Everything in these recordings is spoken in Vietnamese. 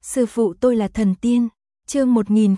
Sư phụ tôi là thần tiên. Chương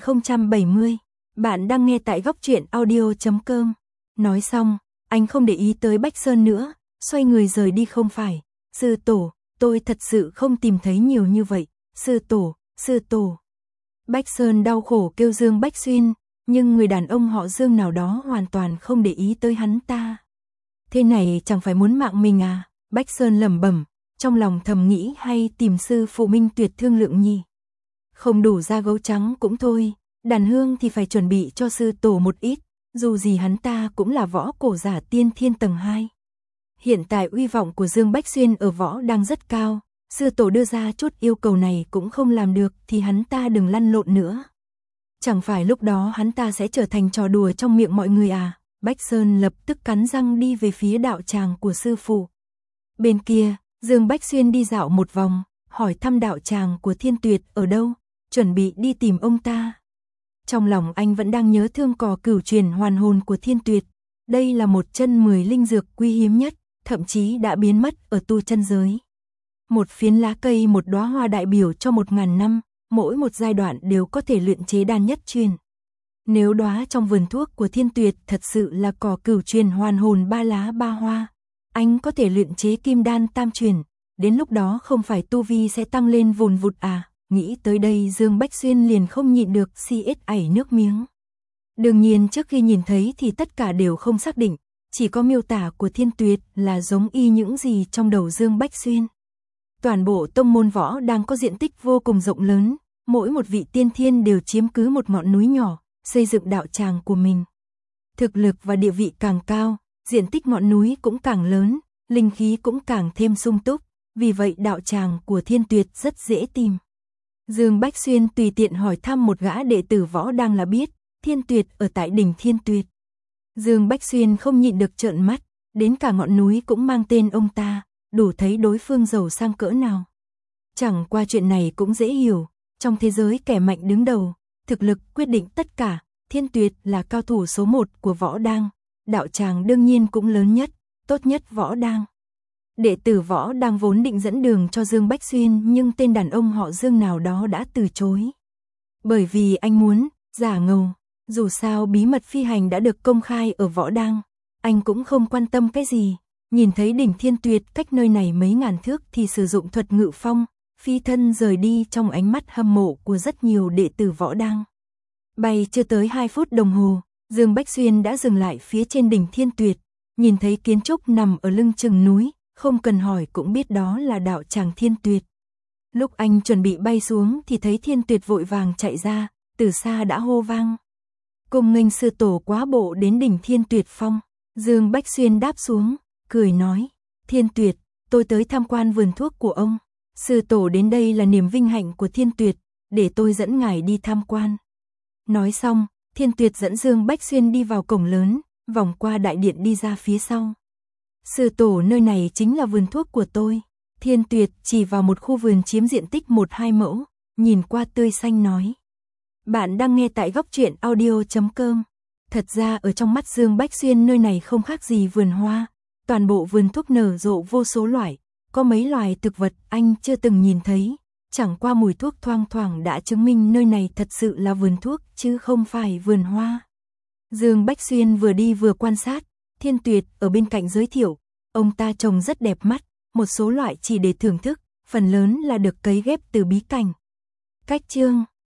1070. Bạn đang nghe tại góc truyện audio.com. Nói xong, anh không để ý tới Bách Sơn nữa, xoay người rời đi. Không phải, sư tổ, tôi thật sự không tìm thấy nhiều như vậy, sư tổ, sư tổ. Bách Sơn đau khổ kêu Dương Bách Xuyên, nhưng người đàn ông họ Dương nào đó hoàn toàn không để ý tới hắn ta. Thế này chẳng phải muốn mạng mình à? Bách Sơn lẩm bẩm, trong lòng thầm nghĩ hay tìm sư phụ Minh Tuyệt thương lượng nhỉ. Không đủ ra gấu trắng cũng thôi, đàn hương thì phải chuẩn bị cho sư tổ một ít, dù gì hắn ta cũng là võ cổ giả tiên thiên tầng 2. Hiện tại uy vọng của Dương Bách Xuyên ở võ đang rất cao, sư tổ đưa ra chút yêu cầu này cũng không làm được thì hắn ta đừng lăn lộn nữa. Chẳng phải lúc đó hắn ta sẽ trở thành trò đùa trong miệng mọi người à? Bách Sơn lập tức cắn răng đi về phía đạo tràng của sư phụ. Bên kia, Dương Bách Xuyên đi dạo một vòng, hỏi thăm đạo tràng của Thiên Tuyệt ở đâu, chuẩn bị đi tìm ông ta. Trong lòng anh vẫn đang nhớ thương cỏ cửu truyền hoàn hồn của Thiên Tuyệt. Đây là một chân 10 linh dược quý hiếm nhất, thậm chí đã biến mất ở tu chân giới. Một phiến lá cây, một đóa hoa đại biểu cho 1000 năm, mỗi một giai đoạn đều có thể luyện chế đan nhất truyền. Nếu đóa trong vườn thuốc của Thiên Tuyệt thật sự là cỏ cửu truyền hoàn hồn 3 lá 3 hoa, anh có thể luyện chế kim đan tam truyền, đến lúc đó không phải tu vi sẽ tăng lên vùn vụt à? Nghĩ tới đây Dương Bách Xuyên liền không nhịn được ảy nước miếng. Đương nhiên trước khi nhìn thấy thì tất cả đều không xác định, chỉ có miêu tả của Thiên Tuyệt là giống y những gì trong đầu Dương Bách Xuyên. Toàn bộ tông môn võ đang có diện tích vô cùng rộng lớn, mỗi một vị tiên thiên đều chiếm cứ một ngọn núi nhỏ, xây dựng đạo tràng của mình. Thực lực và địa vị càng cao, diện tích ngọn núi cũng càng lớn, linh khí cũng càng thêm sung túc, vì vậy đạo tràng của Thiên Tuyệt rất dễ tìm. Dương Bách Xuyên tùy tiện hỏi thăm một gã đệ tử võ đang là biết, Thiên Tuyệt ở tại đỉnh Thiên Tuyệt. Dương Bách Xuyên không nhịn được trợn mắt, đến cả ngọn núi cũng mang tên ông ta, đủ thấy đối phương giàu sang cỡ nào. Chẳng qua chuyện này cũng dễ hiểu, trong thế giới kẻ mạnh đứng đầu, thực lực quyết định tất cả, Thiên Tuyệt là cao thủ số 1 của võ đang, đạo tràng đương nhiên cũng lớn nhất, tốt nhất võ đang. Đệ tử võ đang vốn định dẫn đường cho Dương Bách Xuyên nhưng tên đàn ông họ Dương nào đó đã từ chối. Bởi vì anh muốn giả ngầu, dù sao bí mật phi hành đã được công khai ở võ đang, anh cũng không quan tâm cái gì. Nhìn thấy đỉnh Thiên Tuyệt cách nơi này mấy ngàn thước thì sử dụng thuật ngự phong, phi thân rời đi trong ánh mắt hâm mộ của rất nhiều đệ tử võ đang. Bay chưa tới 2 phút đồng hồ, Dương Bách Xuyên đã dừng lại phía trên đỉnh Thiên Tuyệt, nhìn thấy kiến trúc nằm ở lưng chừng núi, không cần hỏi cũng biết đó là đạo tràng Thiên Tuyệt. Lúc anh chuẩn bị bay xuống thì thấy Thiên Tuyệt vội vàng chạy ra, từ xa đã hô vang. Cùng nghênh sư tổ quá bộ đến đỉnh Thiên Tuyệt phong. Dương Bách Xuyên đáp xuống, cười nói, Thiên Tuyệt, tôi tới tham quan vườn thuốc của ông. Sư tổ đến đây là niềm vinh hạnh của Thiên Tuyệt, để tôi dẫn ngài đi tham quan. Nói xong, Thiên Tuyệt dẫn Dương Bách Xuyên đi vào cổng lớn, vòng qua đại điện đi ra phía sau. Sư tổ, nơi này chính là vườn thuốc của tôi. Thiên Tuyệt chỉ vào một khu vườn chiếm diện tích 1-2 mẫu, nhìn qua tươi xanh nói. Bạn đang nghe tại góc truyện audio.com. Thật ra ở trong mắt Dương Bách Xuyên nơi này không khác gì vườn hoa, toàn bộ vườn thuốc nở rộ vô số loại, có mấy loài thực vật anh chưa từng nhìn thấy, chẳng qua mùi thuốc thoang thoảng đã chứng minh nơi này thật sự là vườn thuốc chứ không phải vườn hoa. Dương Bách Xuyên vừa đi vừa quan sát, Thiên Tuyệt ở bên cạnh giới thiệu, ông ta trông rất đẹp mắt, một số loại chỉ để thưởng thức, phần lớn là được cấy ghép từ bí cảnh. Cách chương